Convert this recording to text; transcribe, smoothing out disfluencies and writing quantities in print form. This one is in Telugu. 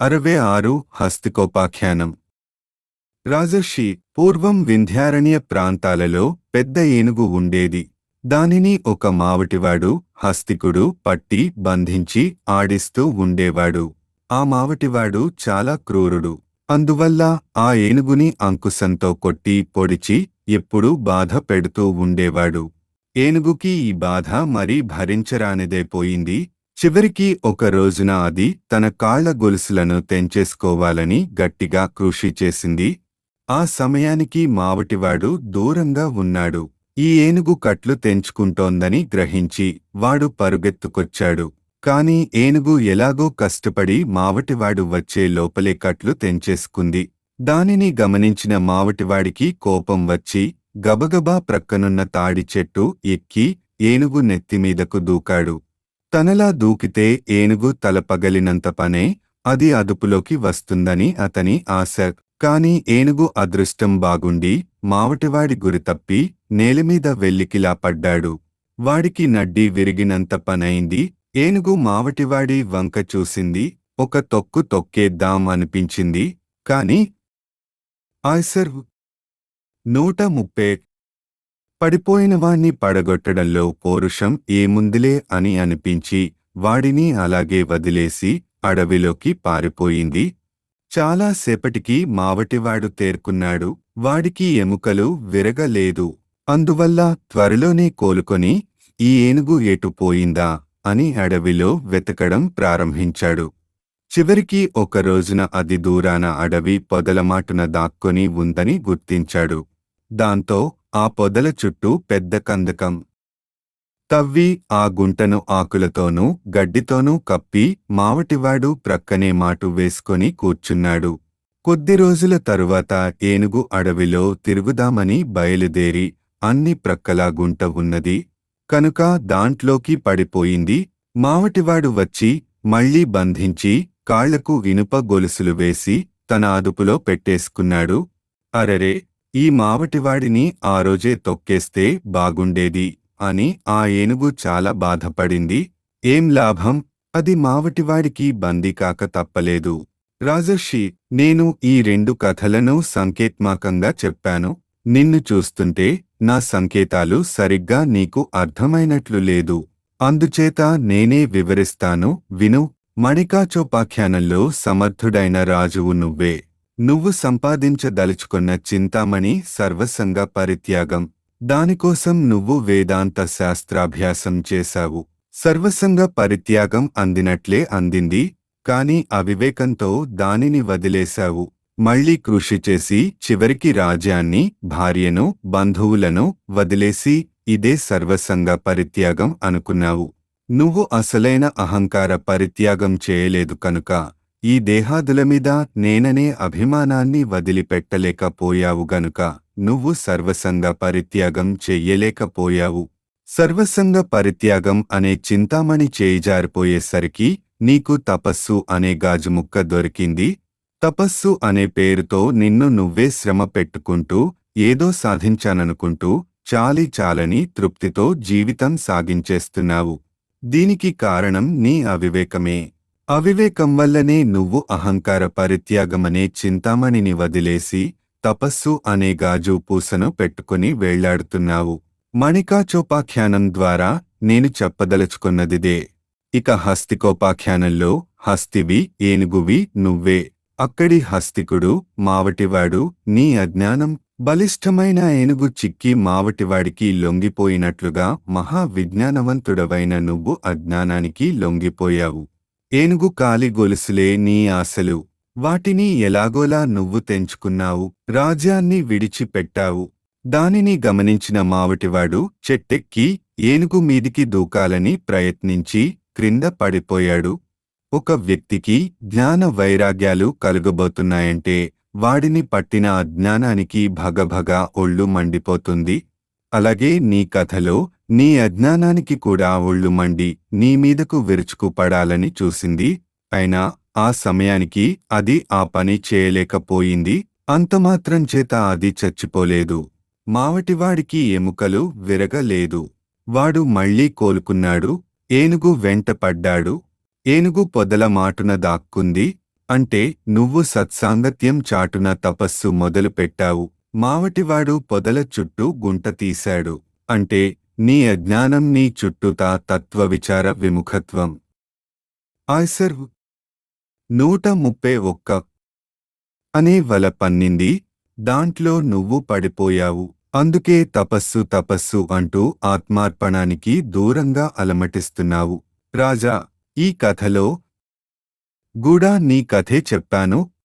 66 హస్తికోపాఖ్యానం. రాజర్షి, పూర్వం వింధ్యారణ్య ప్రాంతాలలో పెద్ద ఏనుగు ఉండేది. దానిని ఒక మావటివాడు హస్తికుడు పట్టి బంధించి ఆడిస్తూ ఉండేవాడు. ఆ మావటివాడు చాలా క్రూరుడు. అందువల్ల ఆ ఏనుగుని అంకుశంతో కొట్టి పొడిచి ఎప్పుడూ బాధ పెడుతూ ఉండేవాడు. ఏనుగుకి ఈ బాధ మరీ భరించరానిదైపోయింది. చివరికి ఒక రోజున అది తన కాళ్ల గొలుసులను తెంచేసుకోవాలని గట్టిగా కృషి చేసింది. ఆ సమయానికి మావటివాడు దూరంగా ఉన్నాడు. ఈ ఏనుగు కట్లు తెంచుకుంటోందని గ్రహించి వాడు పరుగెత్తుకొచ్చాడు. కాని ఏనుగు ఎలాగో కష్టపడి మావటివాడు వచ్చే లోపలే కట్లు తెంచేసుకుంది. దానిని గమనించిన మావటివాడికి కోపం వచ్చి గబగబా ప్రక్కనున్న తాడి చెట్టు ఎక్కి ఏనుగు నెత్తిమీదకు దూకాడు. తనలా దూకితే ఏనుగు తల పగలినంత పనే, అది అదుపులోకి వస్తుందని అతని ఆశ. కాని ఏనుగు అదృష్టం బాగుండి మావటివాడి గురితప్పి నేలమీద వెల్లికిలా పడ్డాడు. వాడికి నడ్డి విరిగినంత పనైంది. ఏనుగు మావటివాడి వంక చూసింది. ఒక తొక్కు తొక్కేద్దాం అనిపించింది. కాని ఆయ్సర్ 130 పడిపోయినవాణ్ణి పడగొట్టడంలో పౌరుషం ఏముందిలే అని అనిపించి వాడిని అలాగే వదిలేసి అడవిలోకి పారిపోయింది. చాలాసేపటికి మావటివాడు తేరుకున్నాడు. వాడికి ఎముకలు విరగలేదు. అందువల్ల త్వరలోనే కోలుకొని ఈ ఏనుగు ఎటు పోయిందా అని అడవిలో వెతకడం ప్రారంభించాడు. చివరికి ఒక రోజున అది దూరాన అడవి పొదలమాటున దాక్కొని ఉందని గుర్తించాడు. దాంతో ఆ పొదల చుట్టూ పెద్ద కందకం తవ్వి ఆ గుంటను ఆకులతోనూ గడ్డితోనూ కప్పి మావటివాడు ప్రక్కనే మాటు వేసుకొని కూర్చున్నాడు. కొద్ది రోజుల తరువాత ఏనుగు అడవిలో తిరుగుదామని బయలుదేరి అన్ని ప్రక్కలా గుంట ఉన్నది కనుక దాంట్లోకి పడిపోయింది. మావటివాడు వచ్చి మళ్లీ బంధించి కాళ్లకు ఇనుప గొలుసులు వేసి తన అదుపులో పెట్టేసుకున్నాడు. అరెరే, ఈ మావటివాడిని ఆ రోజే తొక్కేస్తే బాగుండేది అని ఆ ఏనుగు చాలా బాధపడింది. ఏం లాభం, అది మావటివాడికి బందీ కాక తప్పలేదు. రాజర్షి, నేను ఈ 2 కథలను సంకేతాత్మకంగా చెప్పాను. నిన్ను చూస్తుంటే నా సంకేతాలు సరిగ్గా నీకు అర్థమైనట్లు లేదు. అందుచేత నేనే వివరిస్తాను, విను. మణికాచోపాఖ్యానంలో సమర్థుడైన రాజువు నువ్వే. నువ్వు సంపాదించదలుచుకున్న చింతామణి సర్వసంగ పరిత్యాగం. దానికోసం నువ్వు వేదాంత శాస్త్రాభ్యాసం చేశావు. సర్వసంగ పరిత్యాగం అందినట్లే అందింది. కాని అవివేకంతో దానిని వదిలేశావు. మళ్లీ కృషి చేసి చివరికి రాజ్యాన్ని, భార్యను, బంధువులను వదిలేసి ఇదే సర్వసంగ పరిత్యాగం అనుకున్నావు. నువ్వు అసలైన అహంకార పరిత్యాగం చేయలేదు కనుక ఈ దేహాదులమీద నేననే అభిమానాన్ని వదిలిపెట్టలేకపోయావు గనుక నువ్వు సర్వసంగ పరిత్యాగం చెయ్యలేకపోయావు. సర్వసంగ పరిత్యాగం అనే చింతామణి చేయిజారిపోయేసరికి నీకు తపస్సు అనే గాజుముక్క దొరికింది. తపస్సు అనే పేరుతో నిన్ను నువ్వే శ్రమ పెట్టుకుంటూ ఏదో సాధించాననుకుంటూ చాలీ చాలని తృప్తితో జీవితం సాగించేస్తున్నావు. దీనికి కారణం నీ అవివేకమే. అవివేకం వల్లనే నువ్వు అహంకార పరిత్యాగమనే చింతామణిని వదిలేసి తపస్సు అనే గాజు పూసను పెట్టుకుని వేళ్లాడుతున్నావు. మణికాచోపాఖ్యానం ద్వారా నేను చెప్పదలుచుకున్నదిదే. ఇక హస్తికోపాఖ్యానంలో హస్తివి, ఏనుగువి నువ్వే. అక్కడి హస్తికుడు మావటివాడు నీ అజ్ఞానం. బలిష్టమైన ఏనుగు చిక్కి మావటివాడికి లొంగిపోయినట్లుగా మహా విజ్ఞానవంతుడవైన నువ్వు అజ్ఞానానికి లొంగిపోయావు. ఏనుగు కాలి గొలుసులే నీ ఆశలు. వాటిని ఎలాగోలా నువ్వు తెంచుకున్నావు. రాజ్యాన్ని విడిచిపెట్టావు. దానిని గమనించిన మావటివాడు చెట్టెక్కి ఏనుగు మీదికి దూకాలని ప్రయత్నించి క్రింద పడిపోయాడు. ఒక వ్యక్తికి జ్ఞాన వైరాగ్యాలు కలుగబోతున్నాయంటే వాడిని పట్టిన అజ్ఞానానికి భగభగ ఒళ్ళు మండిపోతుంది. అలాగే నీ కథలో నీ అజ్ఞానానికి కూడా ఒళ్ళు మండి నీ మీదకు విరుచుకు పడాలని చూసింది. అయినా ఆ సమయానికి అది ఆ పని చేయలేకపోయింది. అంతమాత్రం చేత అది చచ్చిపోలేదు. మావటివాడికి ఎముకలు విరగలేదు. వాడు మళ్లీ కోలుకున్నాడు. ఏనుగు వెంట పడ్డాడు. ఏనుగు పొదల మాటున దాక్కుంది. అంటే నువ్వు సత్సాంగత్యం చాటున తపస్సు మొదలుపెట్టావు. మావటివాడు పొదల చుట్టూ గుంట తీశాడు. అంటే నీ అజ్ఞానం నీ చుట్టూతా తత్వవిచార విముఖత్వం. ఆయ్సర్ 131 అనే వల పన్నింది. దాంట్లో నువ్వు పడిపోయావు. అందుకే తపస్సు తపస్సు అంటూ ఆత్మార్పణానికి దూరంగా అలమటిస్తున్నావు. రాజా, ఈ కథలో కూడా నీ కథే చెప్పాను.